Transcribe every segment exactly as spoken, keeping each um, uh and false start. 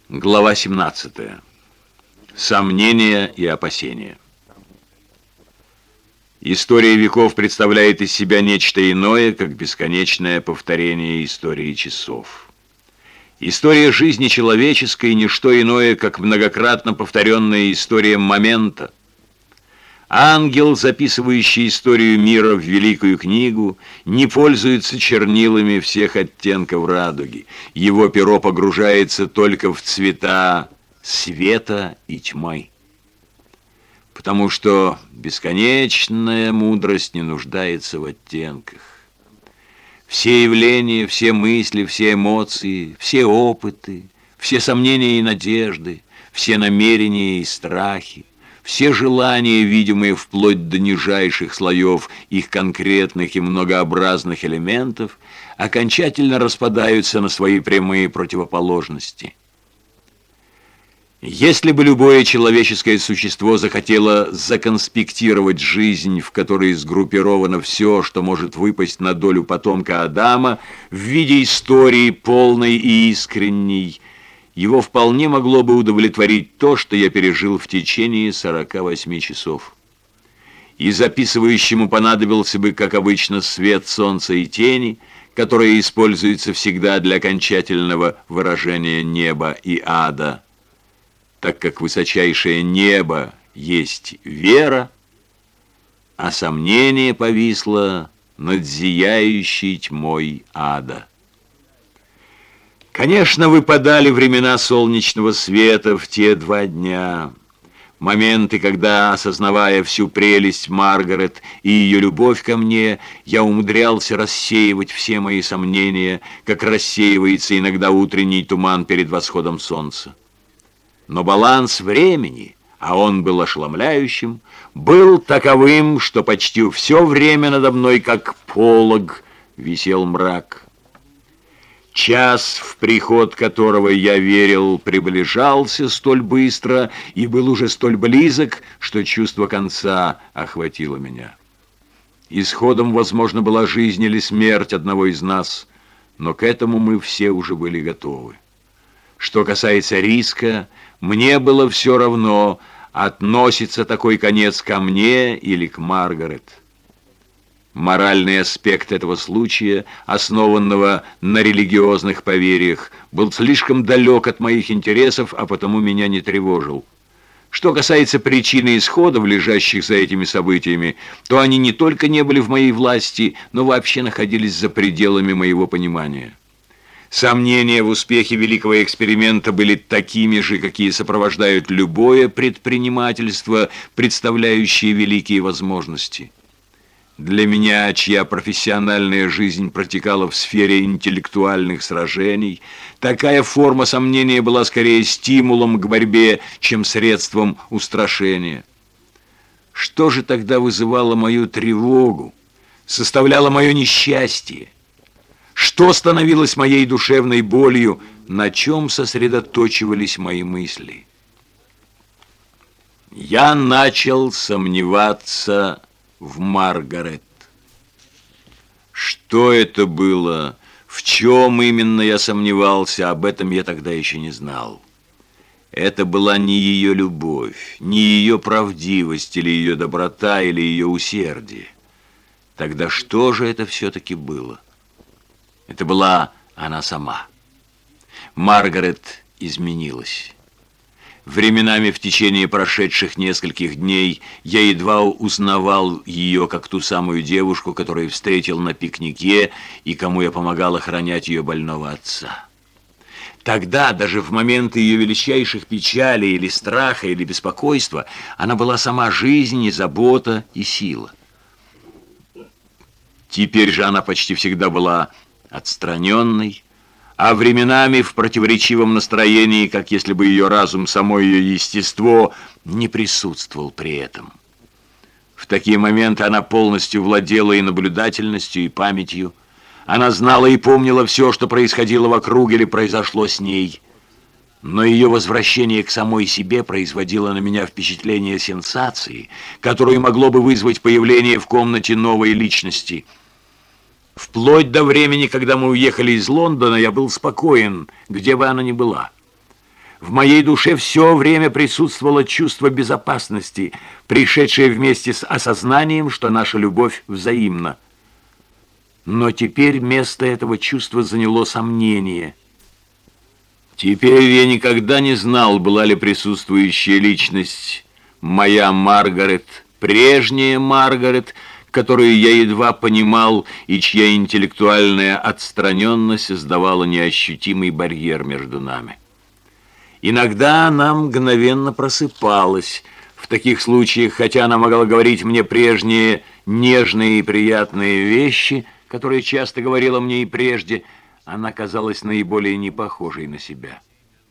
Глава семнадцатая. Сомнения и опасения. История веков представляет из себя нечто иное, как бесконечное повторение истории часов. История жизни человеческой – не что иное, как многократно повторенная история момента. Ангел, записывающий историю мира в великую книгу, не пользуется чернилами всех оттенков радуги. Его перо погружается только в цвета света и тьмы. Потому что бесконечная мудрость не нуждается в оттенках. Все явления, все мысли, все эмоции, все опыты, все сомнения и надежды, все намерения и страхи, все желания, видимые вплоть до нижайших слоев их конкретных и многообразных элементов, окончательно распадаются на свои прямые противоположности. Если бы любое человеческое существо захотело законспектировать жизнь, в которой сгруппировано все, что может выпасть на долю потомка Адама, в виде истории полной и искренней, его вполне могло бы удовлетворить то, что я пережил в течение сорока восьми часов. И записывающему понадобился бы, как обычно, свет солнца и тени, которые используются всегда для окончательного выражения неба и ада, так как высочайшее небо есть вера, а сомнение повисло над зияющей тьмой ада. Конечно, выпадали времена солнечного света в те два дня, моменты, когда, осознавая всю прелесть Маргарет и ее любовь ко мне, я умудрялся рассеивать все мои сомнения, как рассеивается иногда утренний туман перед восходом солнца. Но баланс времени, а он был ошеломляющим, был таковым, что почти все время надо мной, как полог, висел мрак. Час, в приход которого я верил, приближался столь быстро и был уже столь близок, что чувство конца охватило меня. Исходом, возможно, была жизнь или смерть одного из нас, но к этому мы все уже были готовы. Что касается риска, мне было все равно, относится такой конец ко мне или к Маргарет. Моральный аспект этого случая, основанного на религиозных поверьях, был слишком далек от моих интересов, а потому меня не тревожил. Что касается причины исходов, лежащих за этими событиями, то они не только не были в моей власти, но вообще находились за пределами моего понимания. Сомнения в успехе великого эксперимента были такими же, какие сопровождают любое предпринимательство, представляющее великие возможности. Для меня, чья профессиональная жизнь протекала в сфере интеллектуальных сражений, такая форма сомнения была скорее стимулом к борьбе, чем средством устрашения. Что же тогда вызывало мою тревогу, составляло мое несчастье? Что становилось моей душевной болью, на чем сосредоточивались мои мысли? Я начал сомневаться в Маргарет. Что это было? В чем именно я сомневался? Об этом я тогда еще не знал. Это была не ее любовь, не ее правдивость, или ее доброта, или ее усердие. Тогда что же это все-таки было? Это была она сама. Маргарет изменилась. Временами в течение прошедших нескольких дней я едва узнавал ее как ту самую девушку, которую встретил на пикнике и кому я помогал охранять ее больного отца. Тогда, даже в моменты ее величайших печалей или страха, или беспокойства, она была сама жизнь и забота, и сила. Теперь же она почти всегда была отстраненной, а временами в противоречивом настроении, как если бы ее разум, само ее естество не присутствовал при этом. В такие моменты она полностью владела и наблюдательностью, и памятью. Она знала и помнила все, что происходило вокруг или произошло с ней. Но ее возвращение к самой себе производило на меня впечатление сенсации, которое могло бы вызвать появление в комнате новой личности. Вплоть до времени, когда мы уехали из Лондона, я был спокоен, где бы она ни была. В моей душе все время присутствовало чувство безопасности, пришедшее вместе с осознанием, что наша любовь взаимна. Но теперь место этого чувства заняло сомнение. Теперь я никогда не знал, была ли присутствующая личность моя Маргарет, прежняя Маргарет, которую я едва понимал и чья интеллектуальная отстраненность создавала неощутимый барьер между нами. Иногда она мгновенно просыпалась. В таких случаях, хотя она могла говорить мне прежние нежные и приятные вещи, которые часто говорила мне и прежде, она казалась наиболее непохожей на себя.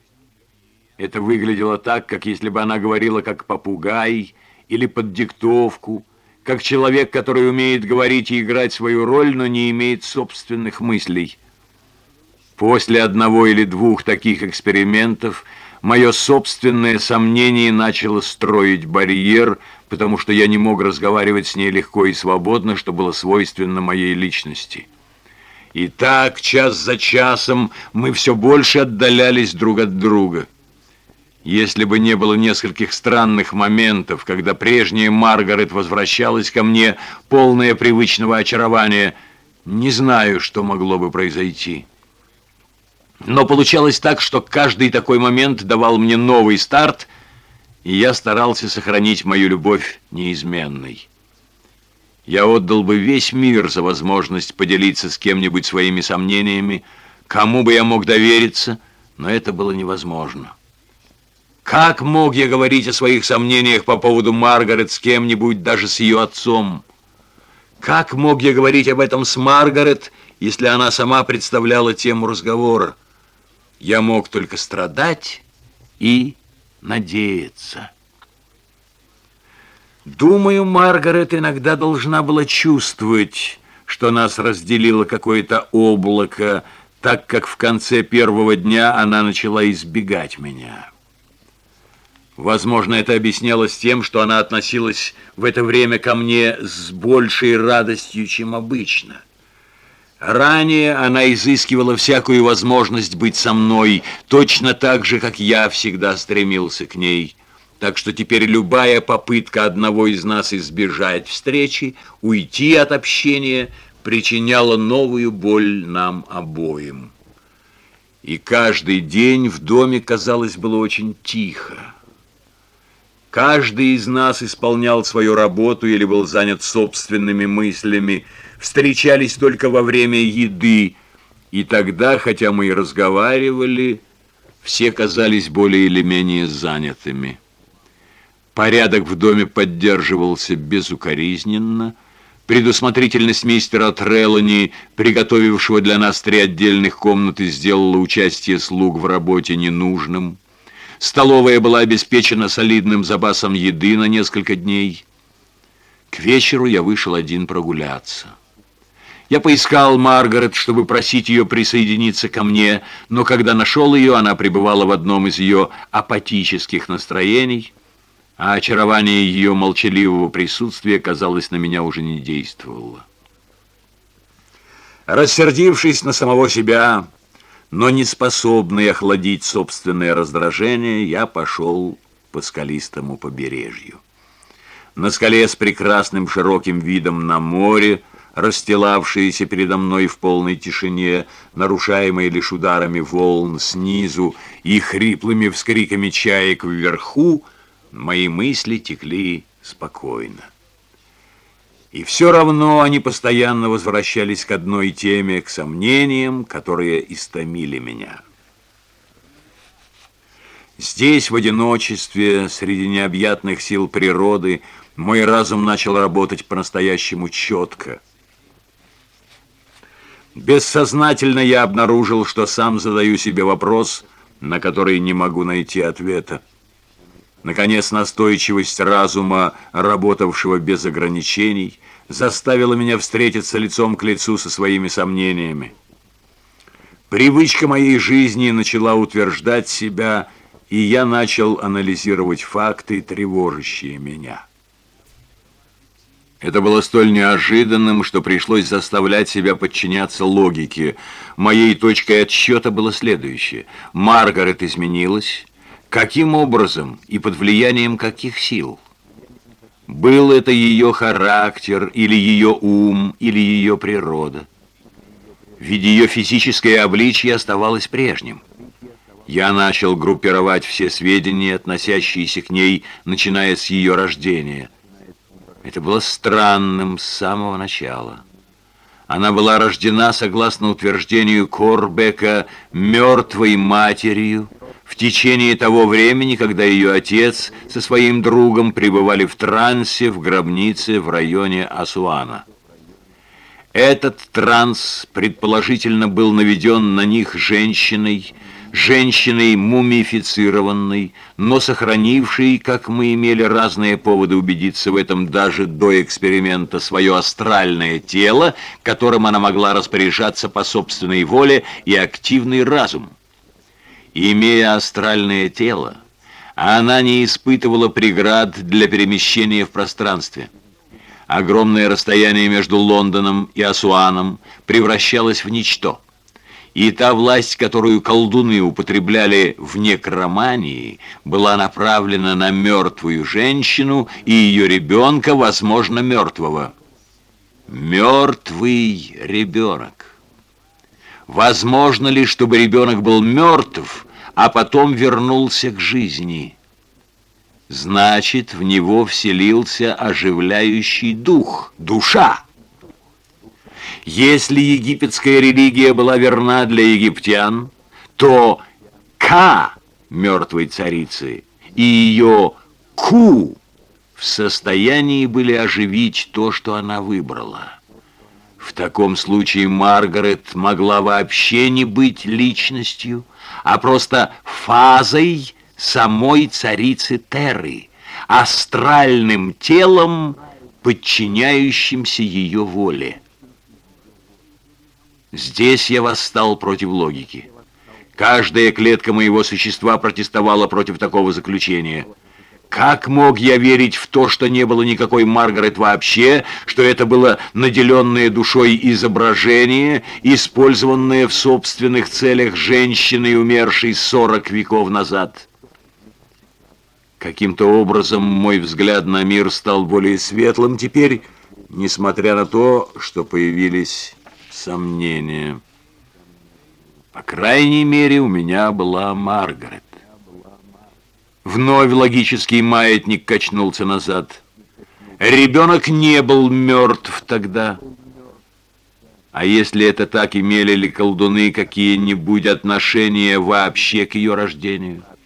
Это выглядело так, как если бы она говорила как попугай или под диктовку, как человек, который умеет говорить и играть свою роль, но не имеет собственных мыслей. После одного или двух таких экспериментов мое собственное сомнение начало строить барьер, потому что я не мог разговаривать с ней легко и свободно, что было свойственно моей личности. И так, час за часом, мы все больше отдалялись друг от друга. Если бы не было нескольких странных моментов, когда прежняя Маргарет возвращалась ко мне, полная привычного очарования, не знаю, что могло бы произойти. Но получалось так, что каждый такой момент давал мне новый старт, и я старался сохранить мою любовь неизменной. Я отдал бы весь мир за возможность поделиться с кем-нибудь своими сомнениями, кому бы я мог довериться, но это было невозможно. Как мог я говорить о своих сомнениях по поводу Маргарет с кем-нибудь, даже с ее отцом? Как мог я говорить об этом с Маргарет, если она сама представляла тему разговора? Я мог только страдать и надеяться. Думаю, Маргарет иногда должна была чувствовать, что нас разделило какое-то облако, так как в конце первого дня она начала избегать меня. Возможно, это объяснялось тем, что она относилась в это время ко мне с большей радостью, чем обычно. Ранее она изыскивала всякую возможность быть со мной, точно так же, как я всегда стремился к ней. Так что теперь любая попытка одного из нас избежать встречи, уйти от общения, причиняла новую боль нам обоим. И каждый день в доме, казалось, было очень тихо. Каждый из нас исполнял свою работу или был занят собственными мыслями, встречались только во время еды, и тогда, хотя мы и разговаривали, все казались более или менее занятыми. Порядок в доме поддерживался безукоризненно. Предусмотрительность мистера Трелани, приготовившего для нас три отдельных комнаты, сделала участие слуг в работе ненужным. Столовая была обеспечена солидным запасом еды на несколько дней. К вечеру я вышел один прогуляться. Я поискал Маргарет, чтобы просить ее присоединиться ко мне, но когда нашел ее, она пребывала в одном из ее апатических настроений, а очарование ее молчаливого присутствия, казалось, на меня уже не действовало. Рассердившись на самого себя, но не способный охладить собственное раздражение, я пошел по скалистому побережью. На скале с прекрасным широким видом на море, расстилавшееся передо мной в полной тишине, нарушаемой лишь ударами волн снизу и хриплыми вскриками чаек вверху, мои мысли текли спокойно. И все равно они постоянно возвращались к одной теме, к сомнениям, которые истомили меня. Здесь, в одиночестве, среди необъятных сил природы, мой разум начал работать по-настоящему четко. Бессознательно я обнаружил, что сам задаю себе вопрос, на который не могу найти ответа. Наконец, настойчивость разума, работавшего без ограничений, заставила меня встретиться лицом к лицу со своими сомнениями. Привычка моей жизни начала утверждать себя, и я начал анализировать факты, тревожащие меня. Это было столь неожиданным, что пришлось заставлять себя подчиняться логике. Моей точкой отсчета было следующее. Маргарет изменилась. Каким образом и под влиянием каких сил? Был это ее характер, или ее ум, или ее природа? Ведь ее физическое обличье оставалось прежним. Я начал группировать все сведения, относящиеся к ней, начиная с ее рождения. Это было странным с самого начала. Она была рождена, согласно утверждению Корбека, мертвой матерью в течение того времени, когда ее отец со своим другом пребывали в трансе в гробнице в районе Асуана. Этот транс, предположительно, был наведен на них женщиной, женщиной мумифицированной, но сохранившей, как мы имели разные поводы убедиться в этом даже до эксперимента, свое астральное тело, которым она могла распоряжаться по собственной воле, и активный разум. Имея астральное тело, она не испытывала преград для перемещения в пространстве. Огромное расстояние между Лондоном и Асуаном превращалось в ничто. И та власть, которую колдуны употребляли в некромании, была направлена на мертвую женщину и ее ребенка, возможно, мертвого. Мертвый ребенок. Возможно ли, чтобы ребенок был мертв, а потом вернулся к жизни? Значит, в него вселился оживляющий дух, душа. Если египетская религия была верна для египтян, то Ка, мертвой царицы, и ее Ку в состоянии были оживить то, что она выбрала. В таком случае Маргарет могла вообще не быть личностью, а просто фазой самой царицы Терры, астральным телом, подчиняющимся ее воле. Здесь я восстал против логики. Каждая клетка моего существа протестовала против такого заключения. Как мог я верить в то, что не было никакой Маргарет вообще, что это было наделенное душой изображение, использованное в собственных целях женщиной, умершей сорок веков назад? Каким-то образом мой взгляд на мир стал более светлым теперь, несмотря на то, что появились сомнения. По крайней мере, у меня была Маргарет. Вновь логический маятник качнулся назад. Ребенок не был мертв тогда. А если это так, имели ли колдуны какие-нибудь отношения вообще к ее рождению?